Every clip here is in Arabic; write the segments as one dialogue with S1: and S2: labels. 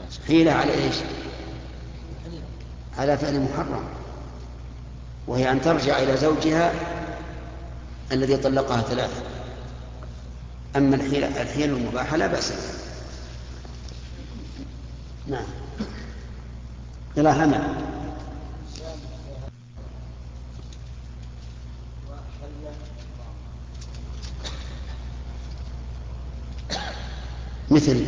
S1: حيلة على إيش؟ على فعل محرم، وهي أن ترجع إلى زوجها الذي طلقها 3. أما الحيل المباحة لا بأس بها. نعم. إلى همل. مثل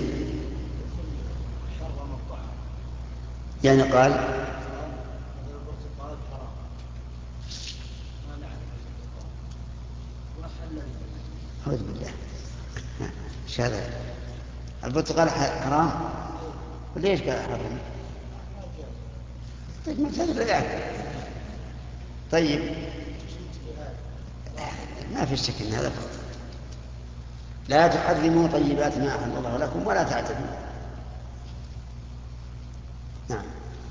S1: يعني قال أعوذ بالله، ايش هذا؟ البرتقال حرام؟ وليش قال حرام؟ طيب ما تدري. طيب ما في شك ان هذا باطل. لا تحرموا طيبات ما أحل الله لكم ولا تعتدوا. نعم.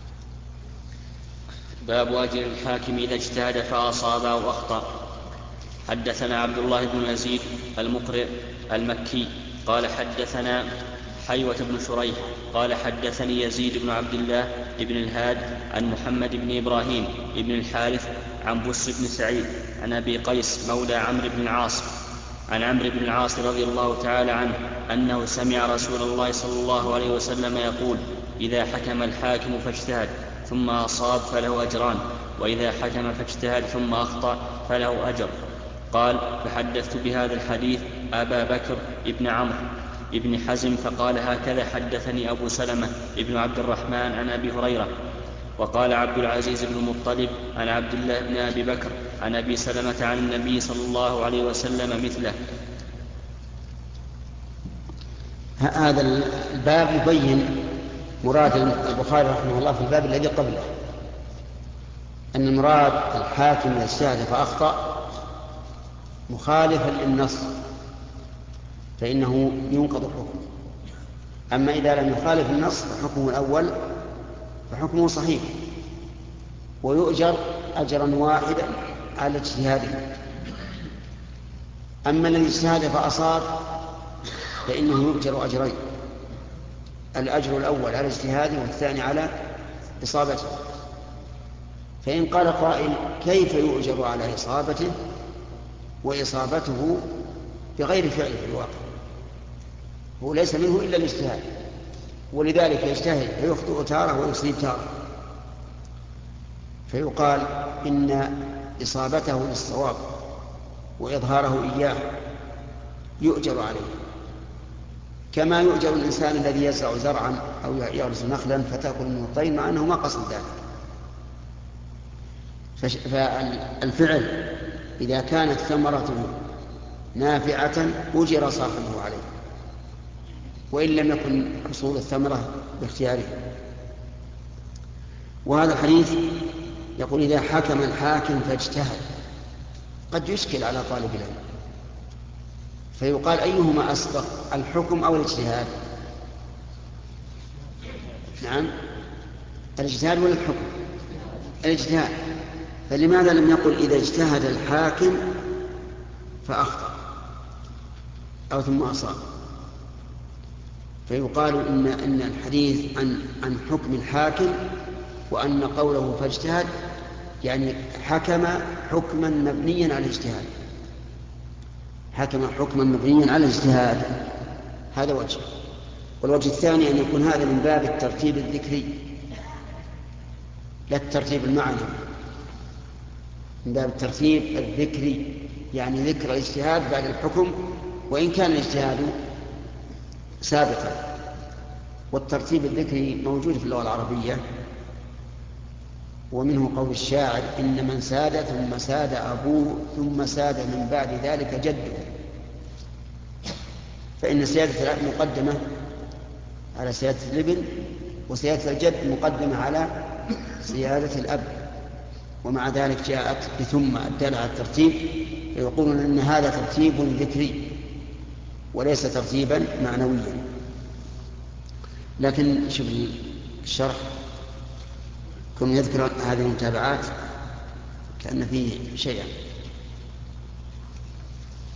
S2: باب أجر الحاكم إذا اجتهد فأصاب أو أخطأ. حدثنا عبد الله بن يزيد المقرئ المكي قال حدثنا حيوة بن شريح قال حدثني يزيد بن عبد الله بن الهاد عن محمد بن إبراهيم بن الحارث عن بسر بن سعيد عن أبي قيس مولى عمرو بن العاص عن عمرو بن العاص رضي الله تعالى عنه أنه سمع رسول الله صلى الله عليه وسلم يقول: إذا حكم الحاكم فاجتهد ثم أصاب فله أجران، وإذا حكم فاجتهد ثم أخطأ فله أجر. قال: فحدثت بهذا الحديث أبا بكر ابن عمرو ابن حزم فقال: هكذا حدثني أبو سلمة ابن عبد الرحمن عن أبي هريرة. وقال عبد العزيز بن المطلب عن عبد الله بن أبي بكر عن أبي سلمة عن النبي صلى الله عليه وسلم مثله.
S1: هذا الباب يبين مراد البخاري رحمه الله في الباب الذي قبله، أن مراد الحاكم إذا اجتهد فأخطأ مخالفا للنص فإنه ينقض الحكم. أما إذا لم يخالف النص فحكمه الأول فحكمه صحيح، ويؤجر أجرا واحدا على اجتهاده. أما الذي اجتهد فأصاب فإنه يؤجر أجرين: الأجر الأول على اجتهاده والثاني على إصابته. فإن قال قائل: كيف يؤجر على إصابته وإصابته بغير فعل في الواقع؟ هو ليس منه إلا الاجتهاد، ولذلك يجتهد فيخطئ تارة ويصيب تارة، فيقال إن إصابته للصواب وإظهاره إياه يؤجر عليه، كما يؤجر الإنسان الذي يزرع زرعا أو يغرس نخلا فتأكل منه الطير مع أنه ما قصد ذلك. فالفعل إذا كانت ثمرته نافعة أجر صاحبه عليه، وإن لم يكن حصول الثمرة باختياره. وهذا الحديث يقول: إذا حكم الحاكم فاجتهد. قد يشكل على طالب العلم فيقال: أيهما أسبق، الحكم أو الاجتهاد؟ نعم، الاجتهاد ولا الحكم؟ الاجتهاد. فلماذا لم يقل إذا اجتهد الحاكم فأخطأ أو ثم أصاب؟ فيقال إن الحديث عن حكم الحاكم، وأن قوله فاجتهد يعني حكم حكما مبنيا على الاجتهاد، حكم حكما مبنيا على الاجتهاد. هذا وجه. والوجه الثاني أن يكون هذا من باب الترتيب الذكري لا الترتيب المعنوي، من باب الترتيب الذكري، يعني ذكر الاجتهاد بعد الحكم وإن كان الاجتهاد سابقا. والترتيب الذكري موجود في اللغة العربية، ومنه قول الشاعر: إن من ساد ثم ساد أبوه ثم ساد من بعد ذلك جده. فإن سيادة الأب مقدمة على سيادة الابن، وسيادة الجد مقدمة على سيادة الأب، ومع ذلك جاءت بثم الدالة على الترتيب، فيقولون أن هذا ترتيب ذكري وليس ترتيبا معنويا. لكن شوف الشرح كن يذكر هذه المتابعات كأن فيه شيئا.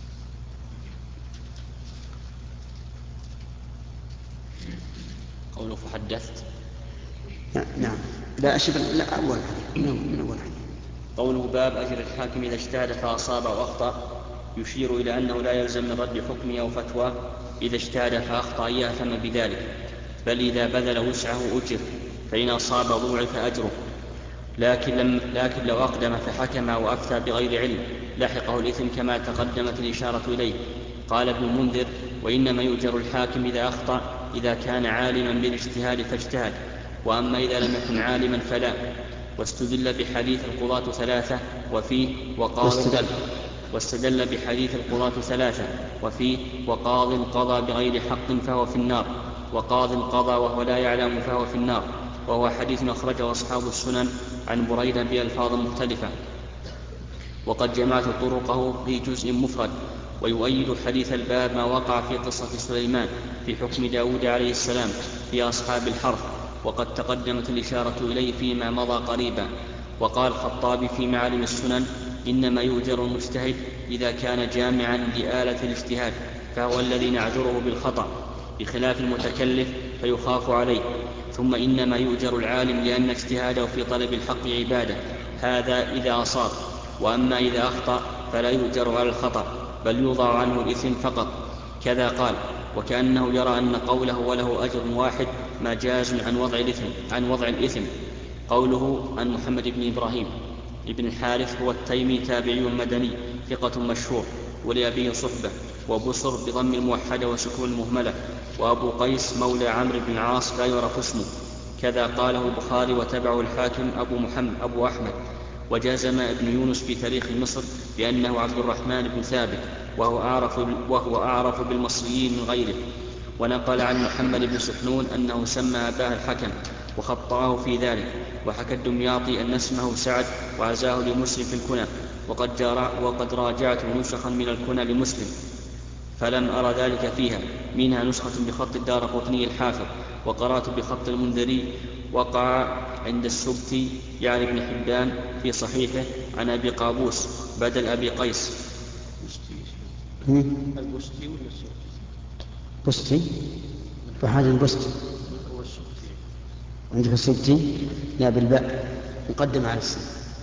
S2: قوله فحدثت.
S1: نعم. لا أشبه. لا أول حديث من أول حديث.
S2: قوله باب أجر الحاكم إذا اجتهد فأصاب أو أخطأ يشير إلى أنه لا يلزم من رد حكم أو فتوى إذا اجتهد فأخطأ يأثم بذلك، بل إذا بذل وسعه أجر، فإن أصاب ضوعف أجره. لكن لو أقدم فحكم وأفتى بغير علم لحقه الإثم كما تقدمت الإشارة إليه. قال ابن المنذر: وإنما يؤجر الحاكم إذا أخطأ إذا كان عالما بالاجتهاد فاجتهد، وأما إذا لم يكن عالما فلا. واستدل بحديث القضاة ثلاثة وفيه وقاض قضى بغير حق فهو في النار، وقاض قضى وهو لا يعلم فهو في النار، وهو حديث أخرجه أصحاب السنن عن بريدة بألفاظ مختلفة، وقد جمعت طرقه في جزء مفرد. ويؤيد حديث الباب ما وقع في قصة سليمان في حكم داود عليه السلام في أصحاب الحرث، وقد تقدمت الإشارة إليه فيما مضى قريبا. وقال الخطابي في معالم السنن: إنما يؤجر المجتهد إذا كان جامعا لآلة الاجتهاد، فهو الذي نعذره بالخطأ، بخلاف المتكلف فيخاف عليه. ثم إنما يؤجر العالم لأن اجتهاده في طلب الحق عبادة، هذا إذا أصاب. وأما إذا أخطأ فلا يؤجر على الخطأ، بل يوضع عنه الإثم فقط. كذا قال. وكأنه يرى أن قوله وله أجر واحد مجاز عن وضع الإثم. قوله عن محمد بن إبراهيم ابن الحارث هو التيمي تابعي مدني ثقة مشهور، ولأبيه صحبة، وبصر بضم الموحدة وسكون المهملة، وأبو قيس مولى عمرو بن العاص لا يعرف اسمه. كذا قاله البخاري وتبعه الحاكم أبو أحمد. وجازم ابن يونس في تاريخ مصر بأنه عبد الرحمن بن ثابت، وهو أعرف بالمصريين من غيره. ونقل عن محمد بن سحنون أنه سمى أباه الحكم وخطأه في ذلك. وحكى الدمياطي أن اسمه سعد وعزاه لمسلم في الكنى، وقد راجعت نسخا من الكنى لمسلم فلم أرى ذلك فيها، منها نسخة بخط الدارقطني الحافظ، وقرأت بخط المنذري وقع عند السبتي يعني ابن حبان في صحيحه عن أبي قابوس بدل أبي قيس.
S3: البستي ولا السبتي؟
S1: بستي فهذا البستي عندك السبتي لا بالباء مقدم على السين.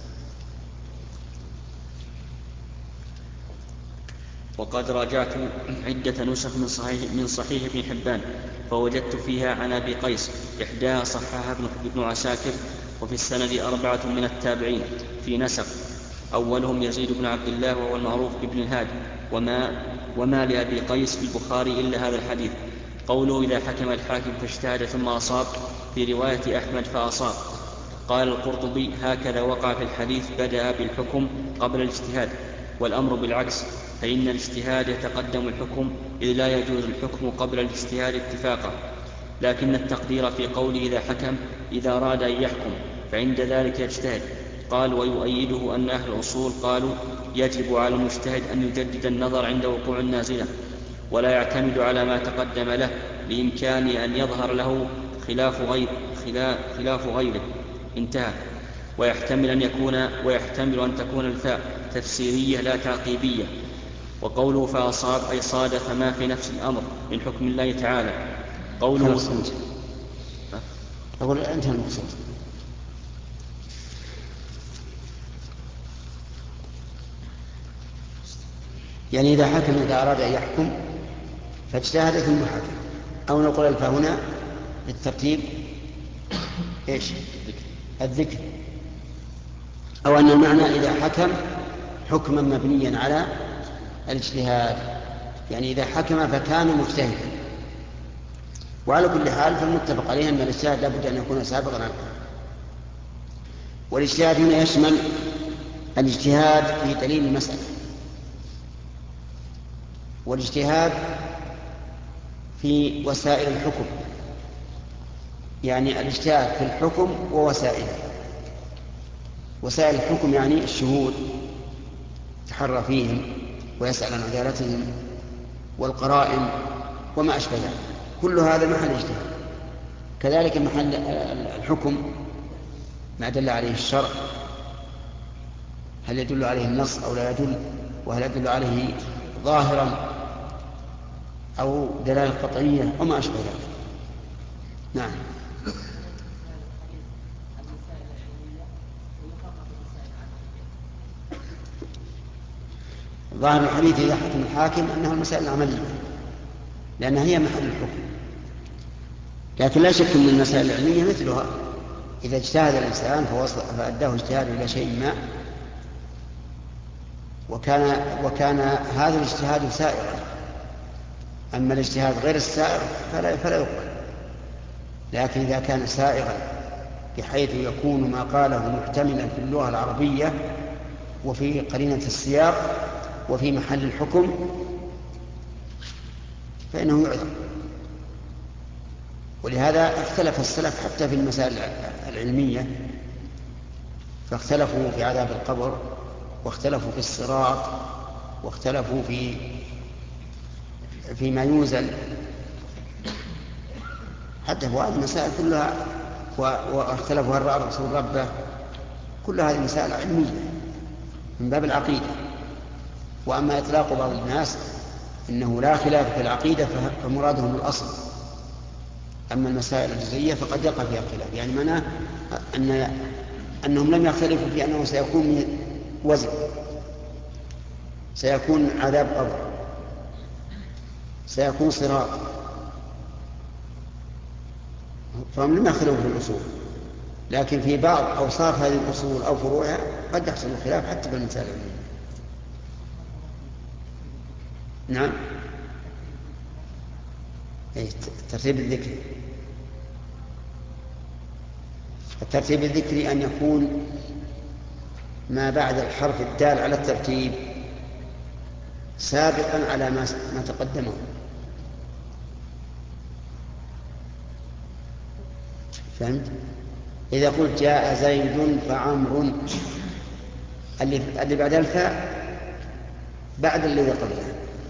S2: وقد راجعت عدة نسخ من صحيح ابن حبان فوجدت فيها عن أبي قيس، إحداها صححها ابن عساكر، وفي السند 4 من التابعين في نسق، أولهم يزيد بن عبد الله وهو المعروف بابن الهاد. وما لأبي قيس في البخاري إلا هذا الحديث. قوله إذا حكم الحاكم فاجتهد ثم أصاب، في رواية أحمد فأصاب. قال القرطبي: هكذا وقع في الحديث، بدأ بالحكم قبل الاجتهاد، والأمر بالعكس، فإن الاجتهاد يتقدم الحكم، إذ لا يجوز الحكم قبل الاجتهاد اتفاقا. لكن التقدير في قوله إذا حكم إذا أراد أن يحكم، فعند ذلك يجتهد. قال: ويؤيده أن أهل الأصول قالوا يجب على المجتهد أن يجدد النظر عند وقوع النازلة، ولا يعتمد على ما تقدم له، لإمكان أن يظهر له خلاف غيره. انتهى. ويحتمل أن تكون الفاء تفسيرية لا تعقيبية. وقوله فأصاب أي صادف ما في نفس الأمر من حكم الله تعالى. قوله
S1: أقول أنت المقصود يعني إذا حكم إذا أراد أن يحكم فاجتهد ثم حكم، أو نقول الفاء هنا للترتيب إيش؟ الذكر. أو أن المعنى إذا حكم حكما مبنيا على الاجتهاد، يعني إذا حكم فكان مجتهدا. وعلى كل حال فالمتفق عليه أن الاجتهاد لابد أن يكون سابقا على الحكم. والاجتهاد هنا يشمل الاجتهاد في دليل المسألة، والاجتهاد في وسائل الحكم، يعني الاجتهاد في الحكم ووسائله. وسائل الحكم يعني الشهود يتحرى فيهم ويسأل عن عدالتهم، والقرائن وما أشبه ذلك، كل هذا محل اجتهاد. كذلك محل الحكم ما دل عليه الشرع، هل يدل عليه النص أو لا يدل، وهل يدل عليه ظاهرا أو دلالة قطعية وما أشبه ذلك. نعم. ظاهر الحديث إذا حكم الحاكم أنها المسائل العملية لأنها هي محل الحكم، لكن لا شك أن المسائل العلمية مثلها إذا اجتهد الإنسان فأداه اجتهاد إلى شيء ما وكان هذا الاجتهاد سائغا، أما الاجتهاد غير السائغ فلا يقبل. لكن إذا كان سائغا بحيث يكون ما قاله محتملا في اللغة العربية وفي قرينة السياق وفي محل الحكم فإنه يعذر. ولهذا اختلف السلف حتى في المسائل العلمية، فاختلفوا في عذاب القبر، واختلفوا في الصراط، واختلفوا فيما ينزل، حتى في هذه المسائل كلها، واختلفوا هل رأى الرسول ربه. كل هذه مسائل علمية من باب العقيدة. وأما إطلاق بعض الناس إنه لا خلاف في العقيدة فمرادهم الأصل، أما المسائل الجزئية فقد يقع فيها خلاف، يعني معناه أنهم لم يختلفوا في أنه سيكون وزن، سيكون عذاب قبر، سيكون صراط، فهم لم يختلفوا في الأصول. لكن في بعض أوصاف هذه الأصول أو فروعها قد يحصل الخلاف حتى بالمسائل العلمية. نعم. ترتيب الذكر، الترتيب الذكري أن يكون ما بعد الحرف الدال على الترتيب سابقا على ما تقدمه. فهمت؟ إذا قلت جاء زيد فعمر، اللي بعد الفاء بعد الذي قبلها.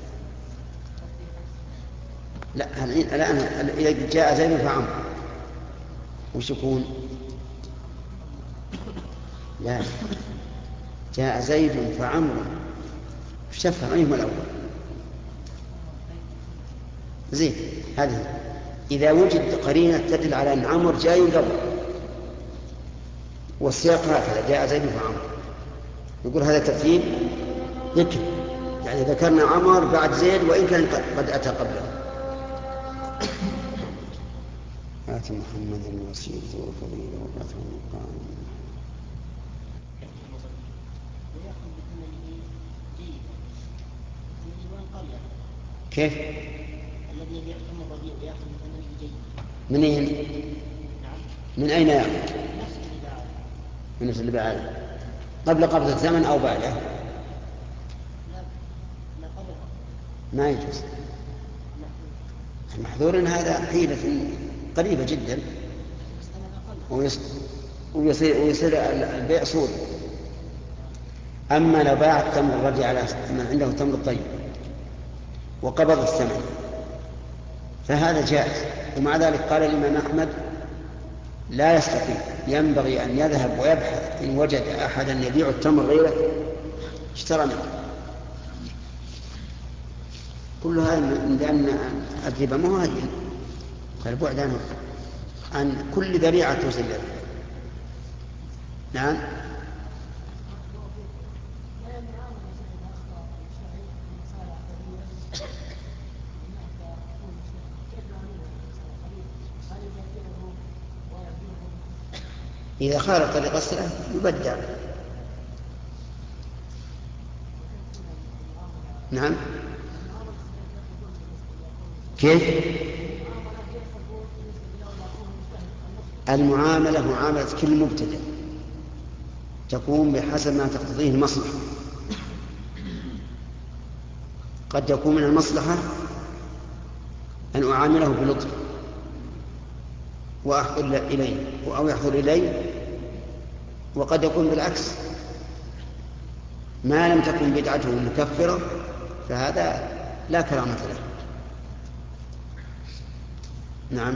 S1: لا، الآن إذا جاء زيد فعمر وش يكون؟ لا، جاء زيد فعمر، وش تفهم أيهما الأول؟ زين، هذه إذا وجد قرينة تدل على أن عمر جاي قبل، والسياق هكذا جاء زيد فعمر، يقول هذا ترتيب ذكر، يعني ذكرنا عمر بعد زيد وإن كان قد أتى قبله. آت محمد الوسيلة والفضيلة وبعثه المقام. كيف؟
S4: الذي يحكم الربيع ويأخذ من ثمنه جيد.
S1: من أين؟ من أين يأخذ؟ من نفس اللي بعده. قبل قبض الثمن أو بعده؟ ما يجوز. محذور هذا حيلة قريبة جدا ويصير البيع سود. أما لو باع التمر الردي على من عنده تمر الطيب وقبض الثمن فهذا جائز. ومع ذلك قال الإمام أحمد لا يستطيع، ينبغي أن يذهب ويبحث إن وجد أحدا يبيع التمر غيره اشترى منه. كل هذا من لأن الربا ما هو هين، فالبعد عن كل ذريعة توصل إليه. نعم. إذا خالف طريق السلف يبدع. نعم. كيف؟ المعاملة معاملة كل مبتدأ تكون بحسب ما تقتضيه المصلحة. قد يكون من المصلحة أن أعامله بلطف وأحضر إليه أو يحضر إليه، وقد يكون بالعكس، ما لم تكن بدعته مكفرة فهذا لا كرامة له. نعم.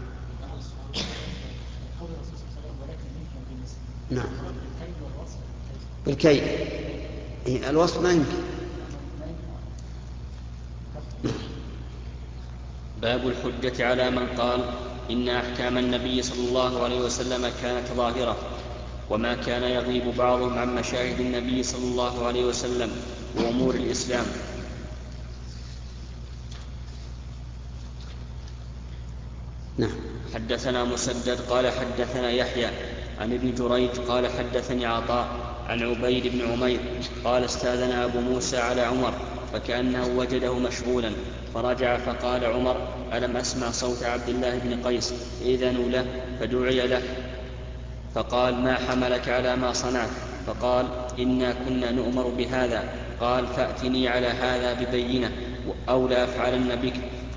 S1: نعم. بالكيل الوصف ما يمكن.
S2: باب الحجة على من قال إن أحكام النبي صلى الله عليه وسلم كانت ظاهرة، وما كان يغيب بعضهم عن مشاهد النبي صلى الله عليه وسلم وأمور الإسلام.
S1: نعم.
S2: حدثنا مسدد قال حدثنا يحيى عن ابن جريج قال حدثني عطاء عن عبيد بن عمير قال استاذن أبو موسى على عمر فكأنه وجده مشغولا فرجع فقال عمر ألم أسمع صوت عبد الله بن قيس إذن له فدعي له فقال ما حملك على ما صنعت؟ فقال إنا كنا نؤمر بهذا. قال فأتني على هذا ببينة أو لا أفعلن بك.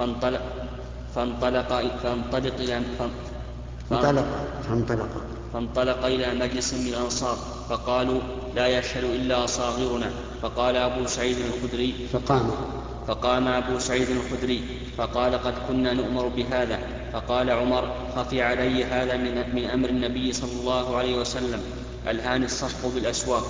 S2: فانطلق إلى مجلس من الأنصار فقالوا لا يشهد إلا صاغرنا. فقام أبو سعيد الخدري فقال قد كنا نؤمر بهذا. فقال عمر خفي علي هذا من أمر النبي صلى الله عليه وسلم الهان الصفق بالأسواق.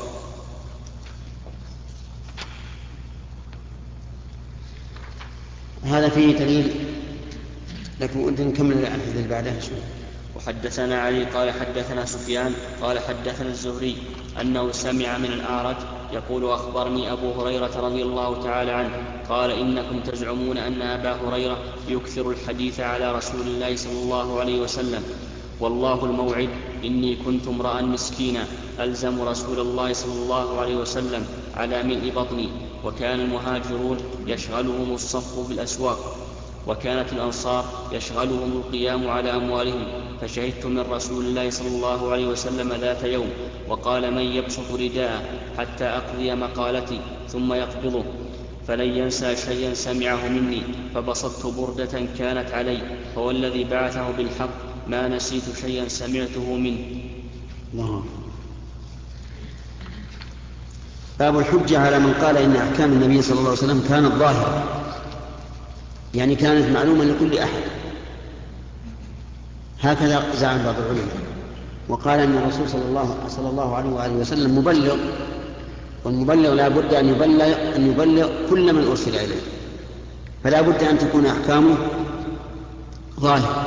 S1: هذا فيه دليل، لكن ودنا نكمل الحديث اللي بعده شوي.
S2: وحدثنا علي قال حدثنا سفيان قال حدثنا الزهري أنه سمع من الأعرج يقول أخبرني أبو هريرة رضي الله تعالى عنه قال إنكم تزعمون أن أبا هريرة يكثر الحديث على رسول الله صلى الله عليه وسلم، والله الموعد إني كنت امرأ مسكينا ألزم رسول الله صلى الله عليه وسلم على ملء بطني، وكان المهاجرون يشغلهم الصفق بالأسواق، وكانت الأنصار يشغلهم القيام على أموالهم. فشهدت من رسول الله صلى الله عليه وسلم ذات يوم وقال من يبسط رداءه حتى أقضي مقالتي ثم يقبضه، فلن ينسى شيئا سمعه مني، فبسطت بردة كانت علي، فوالذي بعثه بالحق ما نسيت شيئا سمعته منه.
S1: الله. باب الحجة على من قال إن أحكام النبي صلى الله عليه وسلم كانت ظاهرة، يعني كانت معلومة لكل أحد، هكذا زعم بعض العلماء، وقال أن الرسول صلى الله عليه وآله وسلم مبلغ، والمبلغ لا بد أن يبلغ كل من أرسل إليه، فلا بد أن تكون أحكامه ظاهرة.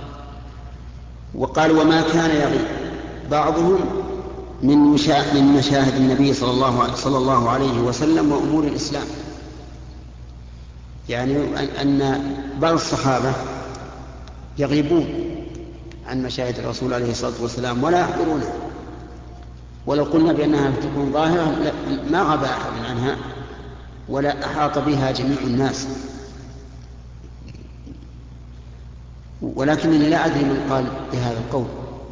S1: وقال وما كان يغيب بعضهم من مشاهد النبي صلى الله عليه وسلم وأمور الإسلام، يعني أن بعض الصحابة يغيبون عن مشاهد الرسول عليه الصلاة والسلام ولا يحضرونها، ولو قلنا بأنها تكون ظاهرة ما غاب أحد عنها ولا أحاط بها جميع الناس. ولكنني لا أدري من قال بهذا القول،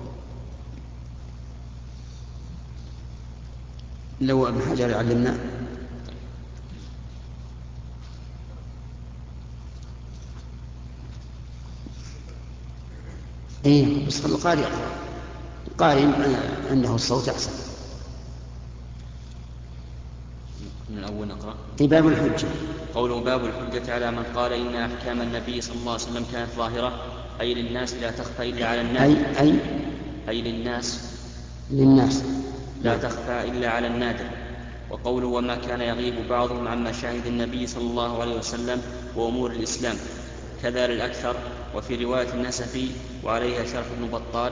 S1: لو ابن حجر يعلمنا. إيه بس القارئ يقرأ، القارئ عنده الصوت أحسن.
S2: من أول نقرأ.
S1: باب الحجة.
S2: قوله باب الحجة على من قال إن أحكام النبي صلى الله عليه وسلم كانت ظاهرة أي للناس لا تخفى إلا على النادر. أي للناس لا تخفى إلا على النادر. وقوله وما كان يغيب بعضهم عن مشاهد النبي صلى الله عليه وسلم وأمور الإسلام كذا للأكثر. وفي رواية النسفي وعليها شرف ابن بطال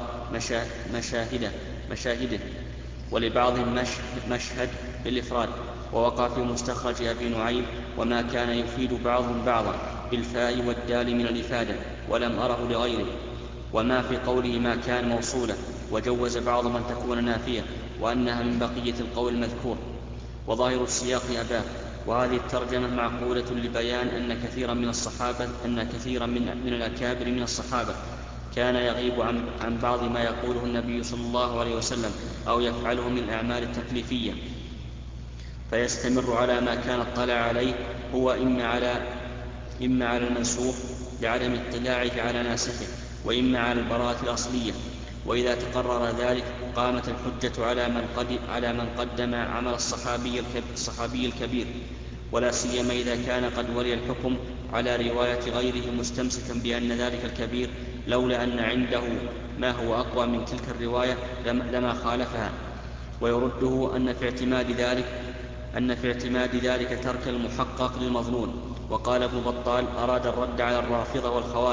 S2: مشاهده، ولبعضهم مشهد بالإفراد. ووقع في مستخرج أبي نعيم وما كان يفيد بعضهم بعضا بالفاء والدال من الإفادة، ولم أره لغيره. وما في قوله ما كان موصولة، وجوز بعض من تكون نافية وأنها من بقية القول المذكور. وظاهر السياق أباه. وهذه الترجمة معقولة لبيان أن كثيرا من الأكابر من الصحابة كان يغيب عن بعض ما يقوله النبي صلى الله عليه وسلم أو يفعله من الأعمال التكليفية، فيستمر على ما كان اطلع عليه هو إما على المنسوخ لعدم اطلاعه على ناسخه، وإما على البراءة الأصلية. وإذا تقرر ذلك قامت الحجة على من قدم عمل الصحابي الكبير، ولا سيما إذا كان قد ولي الحكم على رواية غيره مستمسكا بأن ذلك الكبير لولا أن عنده ما هو أقوى من تلك الرواية لما خالفها. ويرده أن في اعتماد ذلك ترك المحقق للمظنون. وقال ابن بطال أراد الرد على الرافضة والخوارج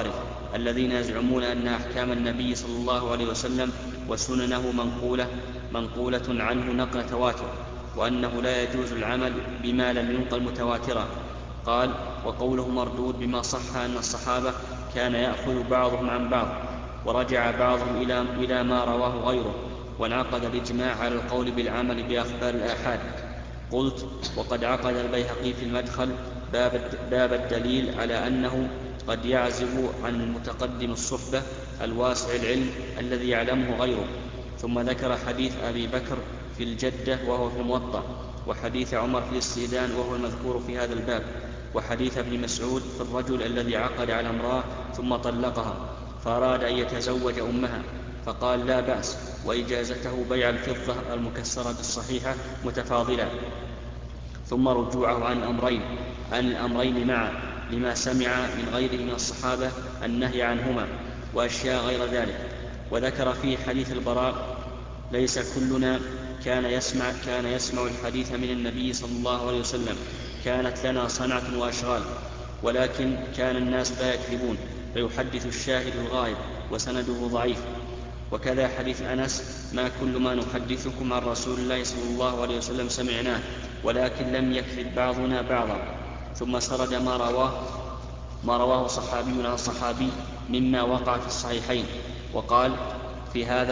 S2: الذين يزعمون أن أحكام النبي صلى الله عليه وسلم وسننه منقولة عنه نقل تواتر، وأنه لا يجوز العمل بما لم ينقل متواترا. قال: وقوله مردود بما صح أن الصحابة كان يأخذ بعضهم عن بعض، ورجع بعضهم إلى ما رواه غيره، وانعقد الإجماع على القول بالعمل بأخبار الآحاد. قلت: وقد عقد البيهقي في المدخل باب الدليل على أنه قد يعزب عن المتقدم الصحبة الواسع العلم الذي يعلمه غيره. ثم ذكر حديث أبي بكر في الجدة وهو في الموطأ، وحديث عمر في الاستئذان وهو المذكور في هذا الباب، وحديث ابن مسعود في الرجل الذي عقد على امرأة ثم طلقها فأراد أن يتزوج أمها، فقال: لا بأس، وإجازته بيع الفضة المكسرة بالصحيحة متفاضلة. ثم رجوعه عن الأمرين معا لما سمع من غيره من الصحابة النهي عنهما وأشياء غير ذلك. وذكر في حديث البراء: ليس كلنا كان يسمع الحديث من النبي صلى الله عليه وسلم، كانت لنا صنعة وأشغال، ولكن كان الناس لا يكذبون، فيحدث الشاهد الغائب، وسنده ضعيف. وكذا حديث أنس: ما كل ما نحدثكم عن رسول الله صلى الله عليه وسلم سمعناه، ولكن لم يكذب بعضنا بعضا. ثم سرد ما رواه صحابي عن صحابي مما وقع في الصحيحين، وقال: في هذا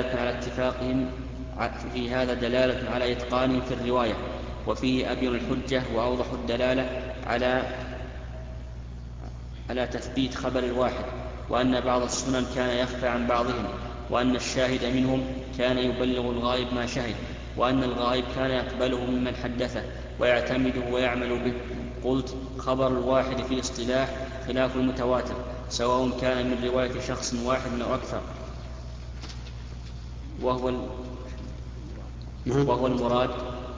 S2: دلالة على إتقانهم في الرواية، وفيه أبين الحجة وأوضح الدلالة على تثبيت خبر الواحد، وأن بعض السنن كان يخفى عن بعضهم، وأن الشاهد منهم كان يبلغ الغائب ما شهد، وأن الغائب كان يقبله ممن حدثه ويعتمده ويعمل به. قلت: خبر الواحد في الاصطلاح خلاف المتواتر، سواء كان من رواية شخص واحد أو أكثر، وهو المراد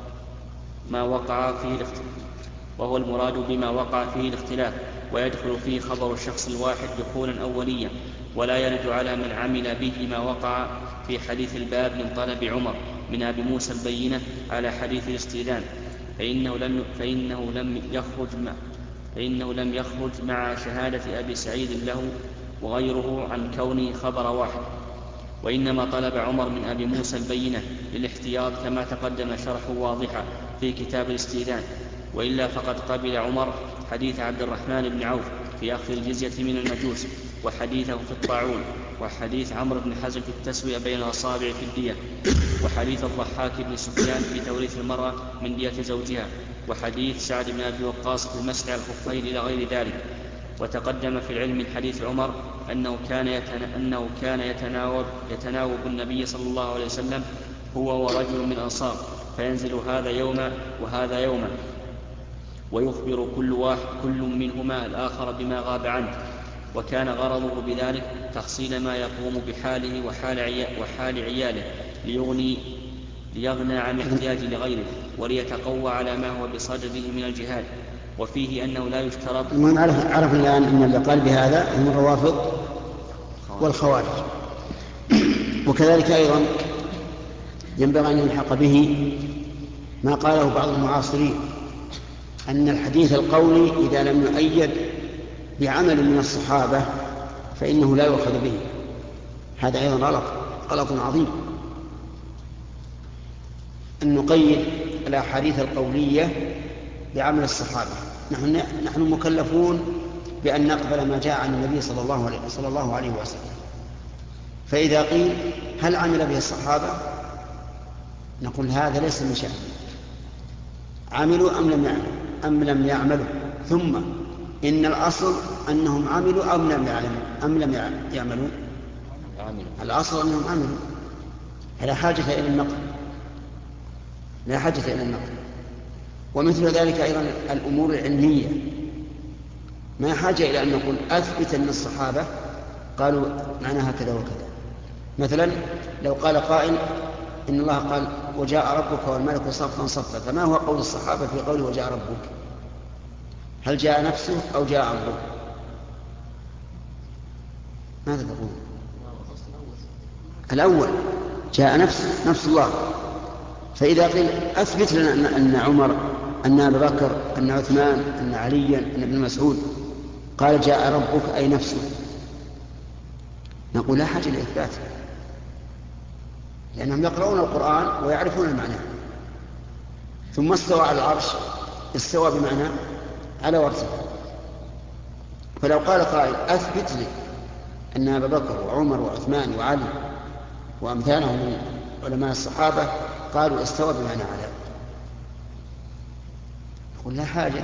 S2: بما وقع فيه الاختلاف، ويدخل فيه خبر الشخص الواحد دخولا أوليا، ولا يرد على من عمل به ما وقع في حديث الباب من طلب عمر من أبي موسى البينة على حديث الاستئذان، فإنه لم يخرج مع شهادة أبي سعيد له وغيره عن كونه خبر واحد، وإنما طلب عمر من أبي موسى البينة للاحتياط كما تقدم شرحه واضحا في كتاب الاستئذان. وإلا فقد قبل عمر حديث عبد الرحمن بن عوف في أخذ الجزية من المجوس، وحديثه في الطاعون، وحديث عمرو بن حزم في التسوية بين الأصابع في الدية، وحديث الضحاك بن سفيان في توريث المرأة من دية زوجها، وحديث سعد بن أبي وقاص في المسح على الخفين إلى غير ذلك. وتقدم في العلم من حديث عمر أنه كان يتناوب النبي صلى الله عليه وسلم هو ورجل من الأنصار، فينزل هذا يوما وهذا يوما، ويخبر كل منهما الآخر بما غاب عنه، وكان غرضه بذلك تحصيل ما يقوم بحاله وحال عياله ليغنى عن احتياج لغيره، وليتقوى على ما هو بصدده من الجهاد. وفيه أنه لا يشترط.
S1: المهم عرفنا الآن أن اللي قال بهذا هم الروافض والخوارج. وكذلك أيضا ينبغي أن يلحق به ما قاله بعض المعاصرين أن الحديث القولي إذا لم يؤيد بعمل من الصحابة فإنه لا يؤخذ به. هذا أيضا غلط عظيم، أن نقيد الأحاديث القولية بعمل الصحابة. نحن مكلفون بأن نقبل ما جاء عن النبي صلى الله عليه وسلم. فإذا قيل هل عمل به الصحابة، نقول هذا ليس من شأن، عملوا أم لم يعملوا، ثم إن الأصل أنهم عملوا أم لم يعملوا. الأصل أنهم عملوا، لا حاجة إلى النقل. ومثل ذلك أيضا الأمور العلمية، ما حاجة إلى أن نقول أثبت أن الصحابة قالوا معناها كذا وكذا. مثلا لو قال قائل إن الله قال وجاء ربك والملك صفا صفا، فما هو قول الصحابة في قوله وجاء ربك؟ هل جاء نفسه أو جاء أمره؟ ماذا تقول؟ الأول جاء نفس الله. فإذا قيل أثبت لنا أن عمر، أن أبا بكر، أن عثمان، أن عليا، أن ابن مسعود قال جاء ربك أي نفسه، نقول لا حاجة لإثبات، لأنهم يقرؤون القرآن ويعرفون المعنى. ثم استوى على العرش، استوى بمعنى على وارتفع. فلو قال قائل أثبت لي أن أبا بكر وعمر وعثمان وعلي وأمثالهم من علماء الصحابة قالوا استوى بمعنى على، نقول لا حاجة،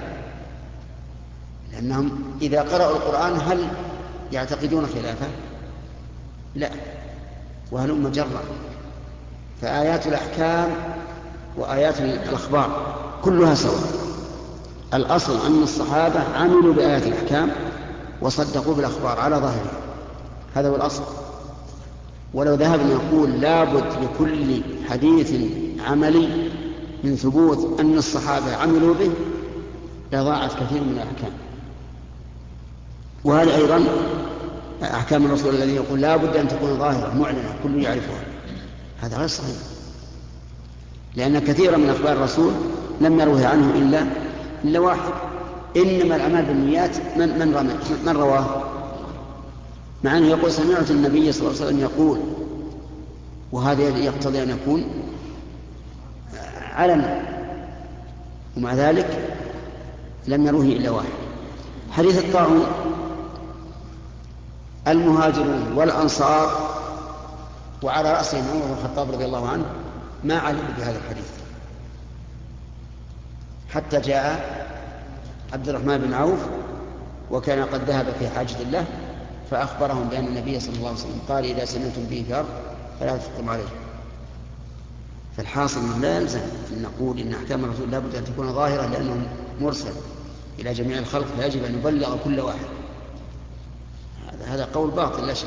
S1: لأنهم إذا قرأوا القرآن هل يعتقدون خلافه؟ لا، وهلم جرا. فآيات الأحكام وآيات الأخبار كلها سواء. الأصل أن الصحابة عملوا بآيات الأحكام وصدقوا بالأخبار على ظاهرها، هذا هو الأصل. ولو ذهبنا نقول لابد لكل حديث عملي من ثبوت أن الصحابة عملوا به لضاعت كثير من الأحكام. وهذا أيضا أحكام الرسول الذي يقول لابد أن تكون ظاهرة معلنة كل يعرفها، هذا غير صحيح، لأن كثيرا من أخبار الرسول لم يروه عنه إلا واحد. إنما الأعمال بالنيات من رواه، مع أنه يقول سمعت النبي صلى الله عليه وسلم يقول، وهذا يقتضي أن يكون علنا، ومع ذلك لم يروه إلا واحد. حديث الطاعون، المهاجرون والأنصار وعلى رأسهم عمر بن الخطاب رضي الله عنه ما علموا بهذا الحديث، حتى جاء عبد الرحمن بن عوف وكان قد ذهب في حاجة له فأخبرهم بأن النبي صلى الله عليه وسلم قال إذا سمعتم به في أرض فلا تحكم عليه. فالحاصل أنه لا يلزم أن نقول إن أحكام الرسول لا بد أن تكون ظاهرة، لأنه مرسل إلى جميع الخلق فيجب أن يبلغ كل واحد. هذا قول باطل لا شك.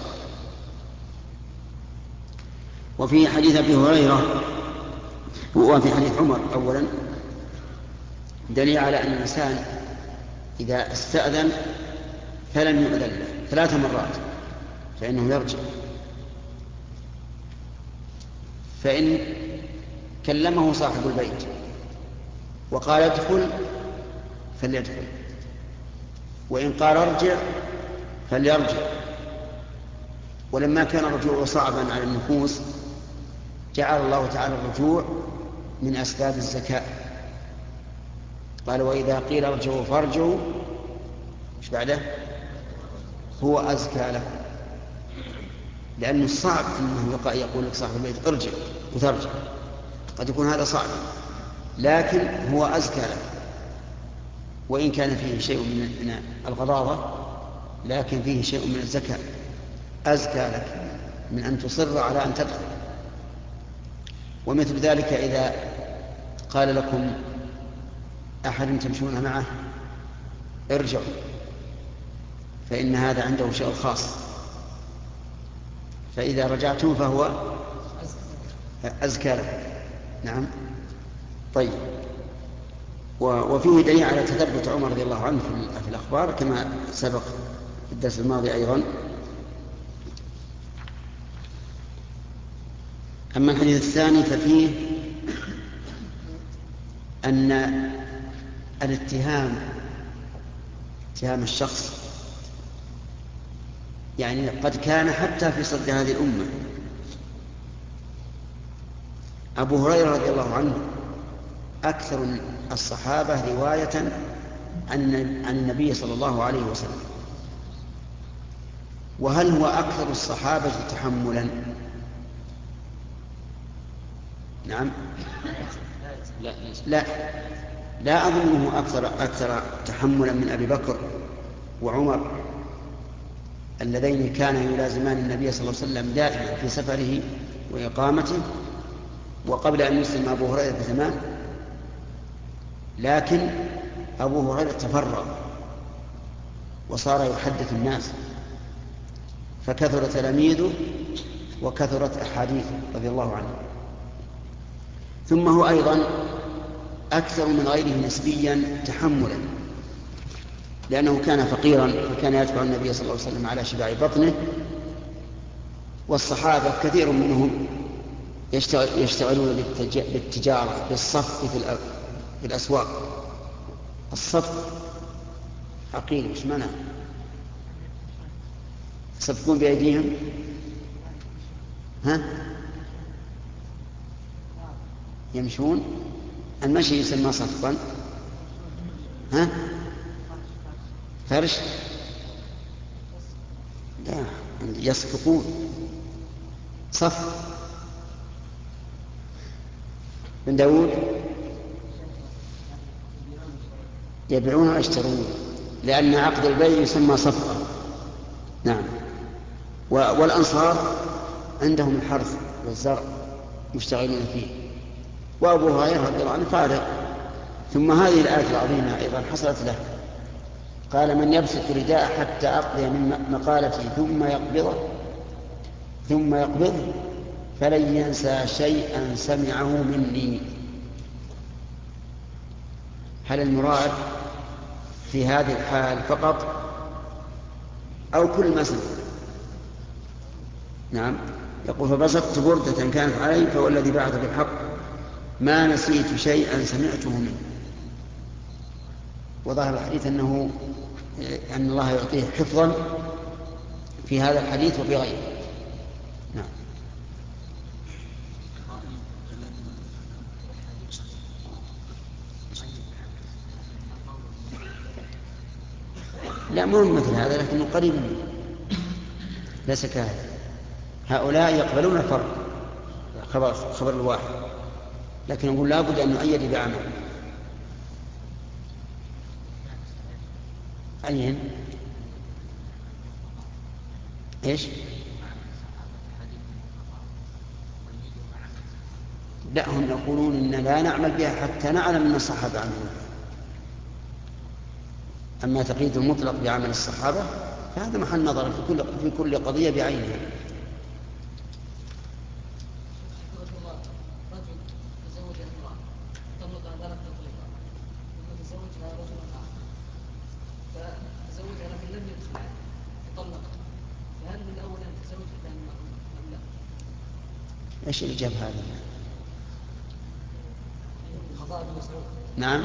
S1: وفي حديث أبي هريرة وفي حديث عمر أولا دليل على أن الإنسان إذا استأذن فلم يؤذن له 3 مرات فإنه يرجع، فإن كلمه صاحب البيت وقال ادخل فليدخل، وإن قال ارجع فليرجع. ولما كان الرجوع صعبا على النفوس جعل الله تعالى الرجوع من أسباب الزكاة، قال وإذا قيل ارجعوا فارجعوا ايش بعده هو أزكى لكم، لأنه الصعب أنه يقول لك صاحب البيت ارجع وترجع، قد يكون هذا صعب، لكن هو أزكى لك، وإن كان فيه شيء من الغضاضة لكن فيه شيء من الزكاة، أزكى لك من أن تصر على أن تدخل. ومثل ذلك إذا قال لكم أحد تمشون معه ارجعوا فإن هذا عنده شيء خاص، فإذا رجعتم فهو أزكى لكم. نعم. طيب، وفيه دليل على تثبت عمر رضي الله عنه في الأخبار كما سبق في الدرس الماضي أيضا. أما الحديث الثاني ففيه أن اتهام الشخص يعني قد كان حتى في صدر هذه الأمة. أبو هريرة رضي الله عنه أكثر الصحابة رواية عن النبي صلى الله عليه وسلم، وهل هو أكثر الصحابة تحملا؟ نعم. لا أظنه أكثر تحملا من أبي بكر وعمر اللذين كانا يلازمان النبي صلى الله عليه وسلم دائما في سفره وإقامته، وقبل أن يسلم أبو هريرة بزمان، لكن أبو هريرة تفرغ وصار يحدث الناس فكثر تلاميذه وكثرت أحاديثه رضي الله عنه. ثم هو أيضا أكثر من غيره نسبيا تحملا، لأنه كان فقيرا فكان يتبع النبي صلى الله عليه وسلم على شباع بطنه، والصحابة كثير منهم يشتغلون بالتجارة بالصف في الأسواق. الصف عقيل مش منع يصفقون بأيديهم؟ ها؟ يمشون؟ المشي يسمى صفقا؟ ها؟ فرش؟ لا، يصفقون صف. من داود يبيعون ويشترون، لأن عقد البيع يسمى صفقة. نعم. والأنصار عندهم الحرث والزرع مشتغلون فيه. وأبو هريرة رضي الله عنه قال: ثم هذه الآية العظيمة أيضا حصلت له، قال: من يبسط رداء حتى أقضي من مقالتي ثم يقبض فلن ينسى شيئا سمعه مني. هل المراد في هذه الحال فقط أو كل ما سمع؟ نعم. يقول: فبسطت بردة كانت علي فهو الذي بعث بالحق ما نسيت شيئا سمعته منه. وظاهر الحديث أن الله يعطيه حفظا في هذا الحديث وفي غيره. نعم. لا، مو مثل هذا، لكنه قريب منه، ليس كهذا. هؤلاء يقبلون الفرق خبر الواحد، لكن نقول لا بد أن نؤيد بعمل. أين؟ إيش؟ لا، هم يقولون إن لا نعمل بها حتى نعلم أن الصحابة عملوا بها. أما تقييد المطلق بعمل الصحابة فهذا محل نظر في كل قضية بعينها. ايش اللي جاب هذا؟ نعم.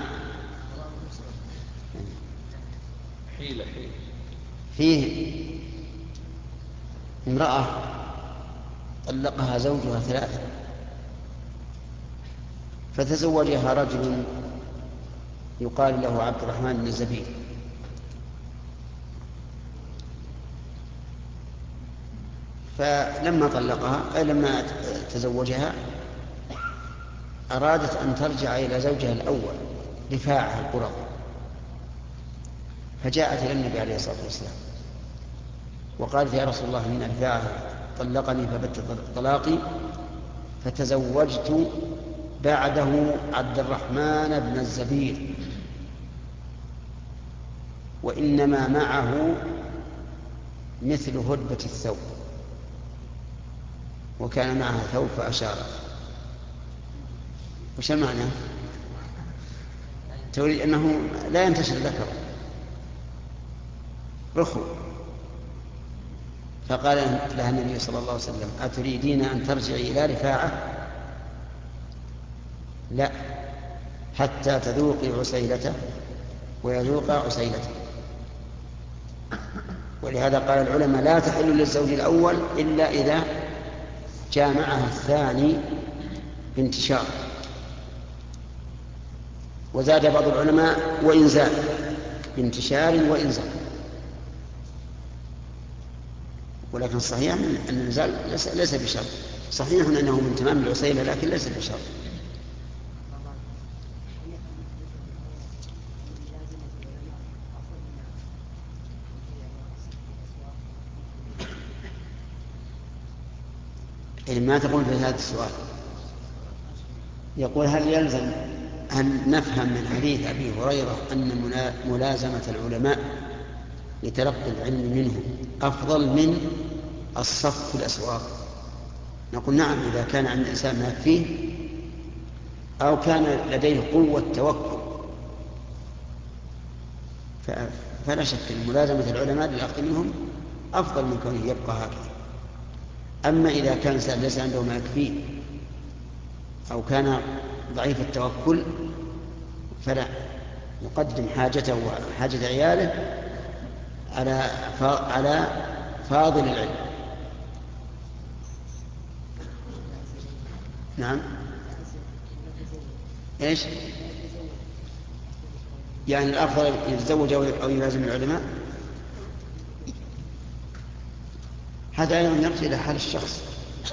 S3: حيلة
S1: فيه امرأة طلقها زوجها 3 فتزوجها رجل يقال له عبد الرحمن بن الزبير، فلما طلقها لما تزوجها أرادت أن ترجع إلى زوجها الأول رفاعة القرظ، فجاءت إلى النبي عليه الصلاة والسلام وقالت: يا رسول الله، إن رفاعة طلقني فبت طلاقي، فتزوجت بعده عبد الرحمن بن الزبير، وإنما معه مثل هدبة الثوب، وكان معها ثوب فأشارت. وش المعنى؟ تريد أنه لا ينتشر ذكر رخو. فقال لها النبي صلى الله عليه وسلم: أتريدين أن ترجعي إلى رفاعة؟ لا، حتى تذوقي عسيلته ويذوق عسيلته. ولهذا قال العلماء: لا تحل للزوج الأول إلا إذا جامعها الثاني بانتشار. وزاد بعض العلماء: وإنزال، بانتشار وإنزال. ولكن صحيح أن الإنزال ليس بشرط، صحيح أنه من تمام العسيلة لكن ليس بشرط. ما تقول في هذا السؤال؟ يقول: هل نفهم من حديث أبي هريرة أن ملازمة العلماء لتلقي العلم منهم أفضل من الصف في الأسواق؟ نقول: نعم، إذا كان عند الإنسان ما يكفيه أو كان لديه قوة توكل فلا شك أن ملازمة العلماء للأخذ منهم أفضل من كونه يبقى هكذا. أما إذا كان ليس عنده ما يكفيه أو كان ضعيف التوكل فلا، يقدم حاجته وحاجة عياله على فاضل العلم. نعم. إيش؟ يعني الأفضل يتزوج أو يلازم العلماء؟ هذا أيضا يرجع إلى حال الشخص.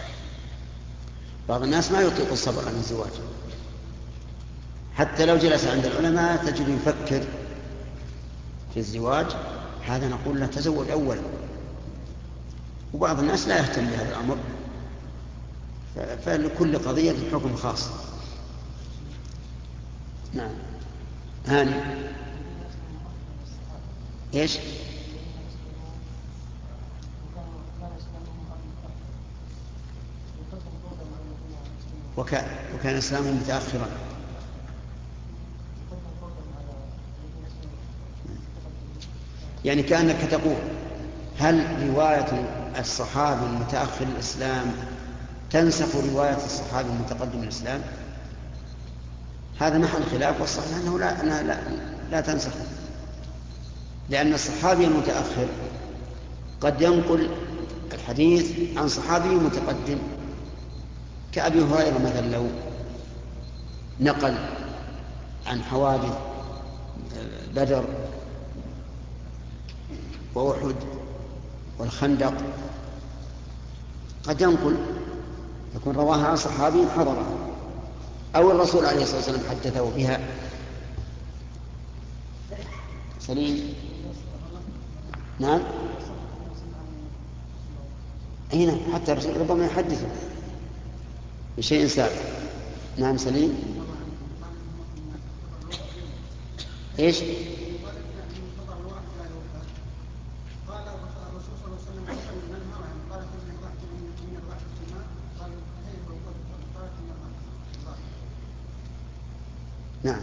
S1: بعض الناس ما يطيق الصبر عن الزواج، حتى لو جلس عند العلماء تجد يفكر في الزواج، هذا نقول له تزوج أولا. وبعض الناس لا يهتم بهذا الأمر، فلكل قضية حكم خاص. نعم. هاني. إيش؟ وكان إسلامه متأخرا. يعني كأنك تقول هل رواية الصحابي المتأخر الإسلام تنسخ رواية الصحابي المتقدم الإسلام؟ هذا محل خلاف، والصحيح أنه لا تنسخ، لأن الصحابي المتأخر قد ينقل الحديث عن صحابي متقدم، كأبي هريرة مثلا لو نقل عن حوادث بدر وأحد والخندق قد ينقل، يكون رواها عن صحابي حضرها، أو الرسول عليه الصلاة والسلام حدثه بها. سليم. نعم. هنا حتى الرسول ربما يحدثه بشيء سابق. نعم. سليم. إيش؟ نعم.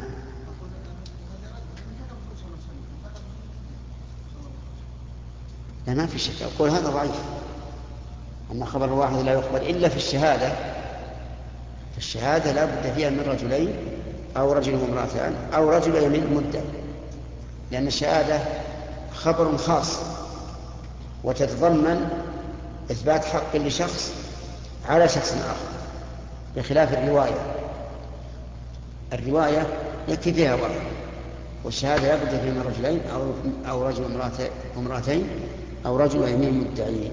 S1: لا، ما في شك. أقول هذا ضعيف، أن خبر الواحد لا يقبل إلا في الشهادة. في الشهادة لا بد فيها من رجلين أو رجل وامرأتان أو رجل يمين مدة، لأن الشهادة خبر خاص وتتضمن إثبات حق لشخص على شخص آخر، بخلاف الرواية يكفي فيها واحد، والشهادة لا بد فيها من رجلين أو رجل وامرأتين أو رجل ويمين مدعيين.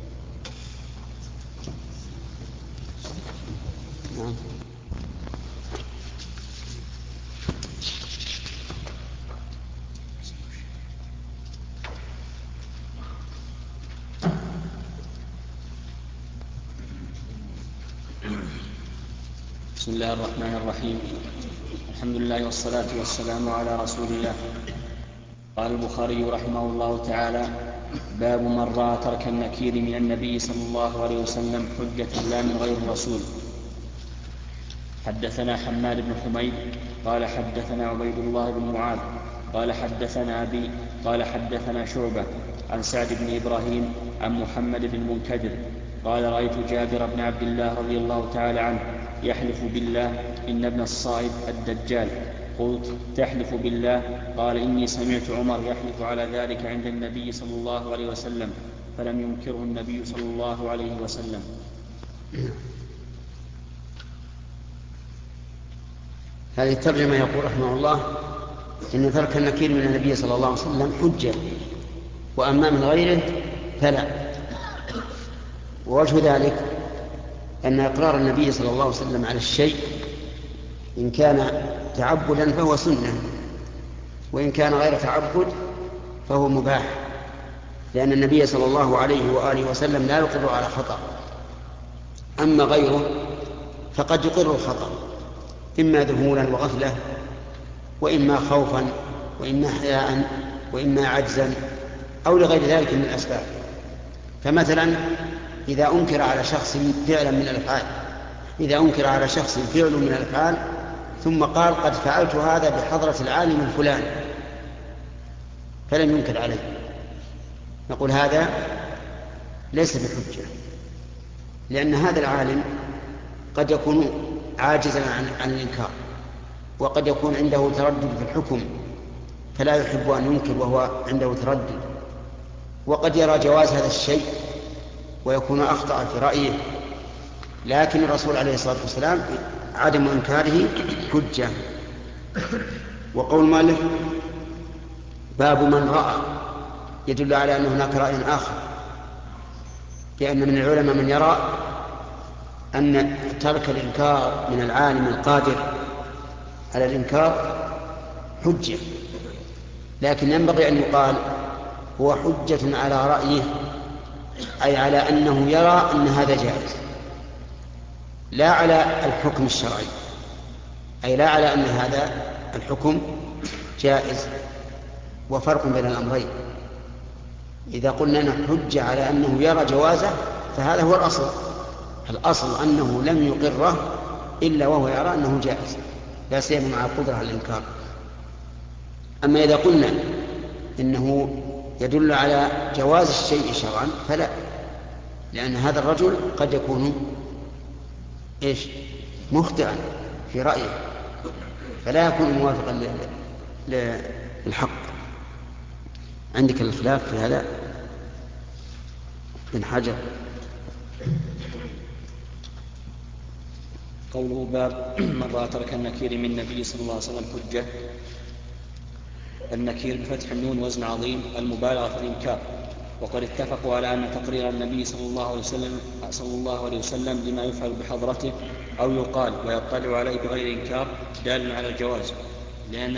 S1: نعم.
S2: بسم الله الرحمن الرحيم. الحمد لله والصلاة والسلام على رسول الله. قال البخاري رحمه الله تعالى: باب من رأى ترك النكير من النبي صلى الله عليه وسلم حجة لا من غير الرسول. حدثنا حماد بن حميد قال حدثنا عبيد الله بن معاذ قال حدثنا أبي قال حدثنا شعبة عن سعد بن إبراهيم عن محمد بن المنكدر قال: رأيت جابر بن عبد الله رضي الله تعالى عنه يحلف بالله إن ابن الصائب الدجال. قلت: تحلف بالله؟ قال: إني سمعت عمر يحلف على ذلك عند النبي صلى الله عليه وسلم، فلم ينكره النبي صلى الله عليه وسلم.
S1: هذه الترجمة يقول رحمه الله إن ترك النكير من النبي صلى الله عليه وسلم حجة، وأما من غيره فلا. ووجه ذلك أن إقرار النبي صلى الله عليه وسلم على الشيء إن كان تعبدا فهو سنة، وإن كان غير تعبد فهو مباح، لأن النبي صلى الله عليه وآله وسلم لا يقر على خطأ. أما غيره فقد يقر الخطأ، إما ذهولا وغفلة، وإما خوفا، وإما حياء، وإما عجزا، أو لغير ذلك من الأسباب. فمثلا إذا أنكر على شخص فعلا من الأفعال، إذا أنكر على شخص فعل من الأفعال ثم قال: قد فعلت هذا بحضرة العالم الفلاني، فلم ينكر عليه، نقول هذا ليس بحجة، لأن هذا العالم قد يكون عاجزا عن الإنكار، وقد يكون عنده تردد في الحكم فلا يحب أن ينكر وهو عنده تردد، وقد يرى جواز هذا الشيء ويكون أخطأ في رأيه، لكن الرسول عليه الصلاة والسلام عدم إنكاره حجة. وقول مالك باب من رأى يدل على أن هناك رأي آخر، لأن من العلماء من يرى أن ترك الإنكار من العالم القادر على الإنكار حجة، لكن ينبغي أن يقال هو حجة على رأيه، أي على أنه يرى أن هذا جائز، لا على الحكم الشرعي، أي لا على أن هذا الحكم جائز. وفرق بين الأمرين. إذا قلنا أنه حجة على أنه يرى جوازه فهذا هو الأصل، الأصل أنه لم يقره إلا وهو يرى أنه جائز، لا سيما مع القدرة على الإنكار. أما إذا قلنا إنه يدل على جواز الشيء شرعا فلا، لأن هذا الرجل قد يكون مخطئا في رأيه، فلا يكون موافقا للحق. عندك الخلاف في هذا بن حجر.
S2: قوله باب من رأى ترك النكير من النبي صلى الله عليه وسلم حجة. النكير بفتح النون وزن عظيم، المبالغة في الإنكار. وقد اتفقوا على أن تقرير النبي صلى الله عليه وسلم لما يفعل بحضرته أو يقال ويطلع عليه بغير إنكار دال على الجواز، لأن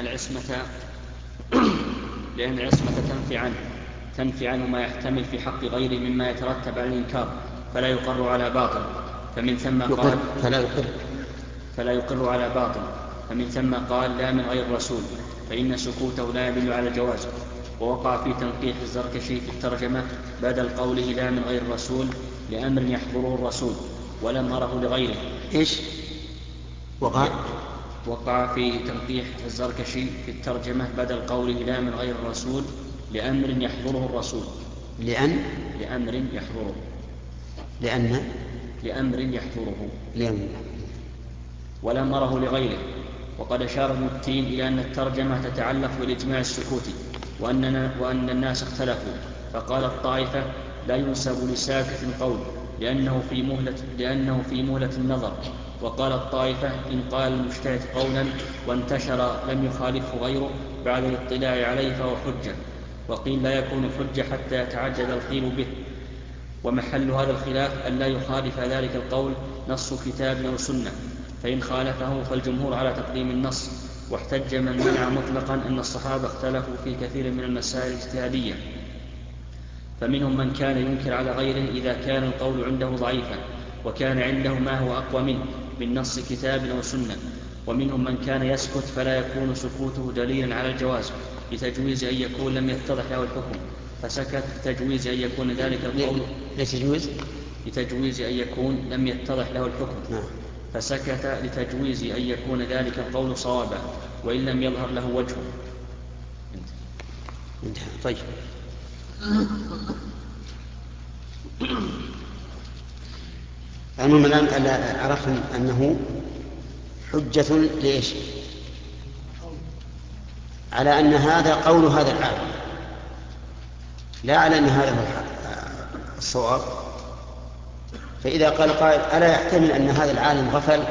S2: العصمة تنفي عنه ما يحتمل في حق غيره مما يترتب على الإنكار، فلا يقر على باطل. فمن ثم قال لا من غير رسول، فإن سكوته لا يدل على الجواز. ووقع في تنقيح الزركشي في الترجمة بدل قوله لا من غير رسول لأمر يحضره الرسول ولم أره لغيره. وقع في تنقيح الزركشي في الترجمة بدل قوله لا من غير الرسول لأمر يحضره الرسول لأمر يحضره ولم أره لغيره. وقد أشار ابن التين إلى أن الترجمة تتعلق بالإجماع السكوتي، وأن الناس اختلفوا، فقال الطائفة لا ينسب لساكت القول لأنه في مهلة النظر. وقال الطائفة إن قال المجتهد قولا وانتشر لم يخالفه غيره بعد الاطلاع عليه فهو حجة. وقيل لا يكون حجة حتى يتعدد القيل به، ومحل هذا الخلاف أن لا يخالف ذلك القول نص كتاب أو سنة، فإن خالفه فالجمهور على تقديم النص. واحتج من منع مطلقا أن الصحابة اختلفوا في كثير من المسائل الاجتهادية، فمنهم من كان ينكر على غيره إذا كان القول عنده ضعيفا وكان عنده ما هو أقوى منه من نص كتاب أو سنة، ومنهم من كان يسكت فلا يكون سكوته دليلا على الجواز لتجويز أن يكون لم يتضح له الحكم، فسكت لتجويز أن يكون ذلك القول لتجويز أن يكون لم يتضح له الحكم، فسكت لتجويز أن يكون ذلك القول صوابا وإن لم يظهر له وجهه.
S1: طيب. المهم الآن عرفنا أنه حجة ليش؟ على أن هذا قول هذا العالم، لا على أن هذا هو الصواب. فإذا قال قائل ألا يحتمل أن هذا العالم غفل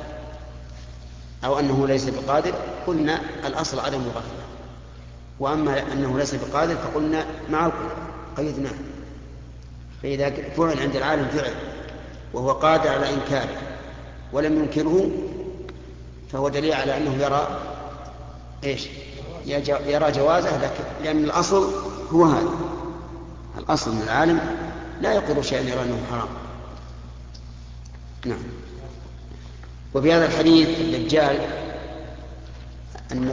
S1: أو أنه ليس بقادر، قلنا الأصل عدم الغفلة، وأما أنه ليس بقادر فقلنا مع القدرة قيدناه. فإذا فعل عند العالم فعل وهو قادر على إنكاره ولم ينكره فهو دليل على أنه يرى جوازه، لأن الأصل هو هذا، الأصل من العالم لا يقر شيئا يرى أنه حرام. نعم. وفي هذا الحديث الدجال أن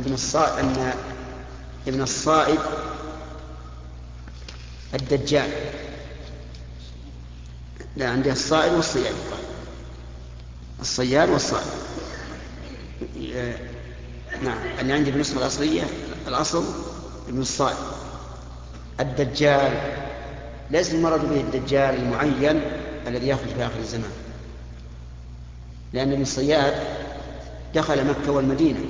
S1: ابن الصائد الدجال، لا عندي الصائد والصياد، الصياد والصائد. نعم، أنا عندي بالنسبة الأصلية الأصل ابن الصائد. الدجال ليس المرض به الدجال المعين الذي يخرج في آخر الزمان، لأن ابن الصياد دخل مكة والمدينة،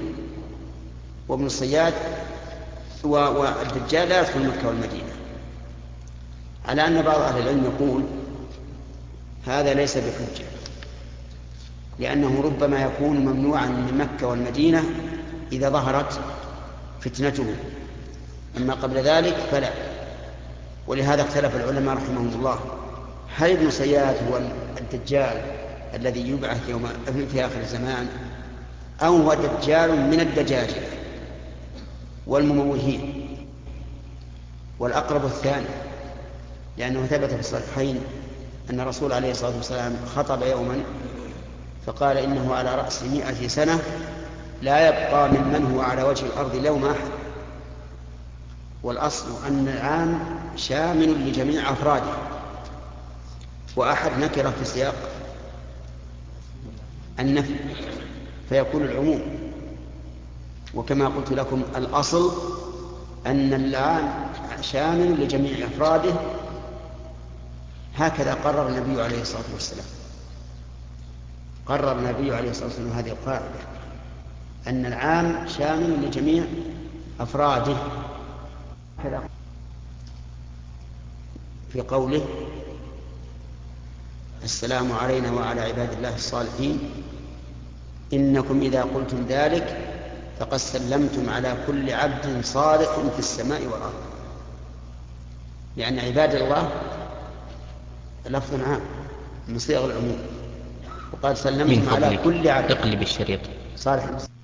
S1: وابن الصياد والدجال لا يدخل مكة والمدينة. على أن بعض أهل العلم يقول هذا ليس بحجة، لأنه ربما يكون ممنوعا من مكة والمدينة إذا ظهرت فتنته، أما قبل ذلك فلا. ولهذا اختلف العلماء رحمهم الله، هل ابن سياد هو الدجال الذي يبعث في آخر الزمان، أو هو دجال من الدجاجلة والمموهين؟ والأقرب الثاني، لأنه ثبت في الصحيحين أن الرسول عليه الصلاة والسلام خطب يوما فقال إنه على رأس 100 سنة لا يبقى ممن هو على وجه الأرض اليوم أحد. والأصل أن العام شامل لجميع أفراده، وأحد نكرة في سياق النفي فيكون العموم. وكما قلت لكم الأصل أن العام شامل لجميع أفراده، هكذا قرر النبي عليه الصلاة والسلام. قرر النبي عليه الصلاة والسلام هذه القاعدة، أن العام شامل لجميع أفراده، هكذا في قوله السلام علينا وعلى عباد الله الصالحين إنكم إذا قلتم ذلك فقد سلمتم على كل عبد صالح في السماء والأرض. لأن عباد الله لفظ عام من صيغ العموم، وقال سلمتم على كل عبد
S5: اقلب الشريط
S1: صالح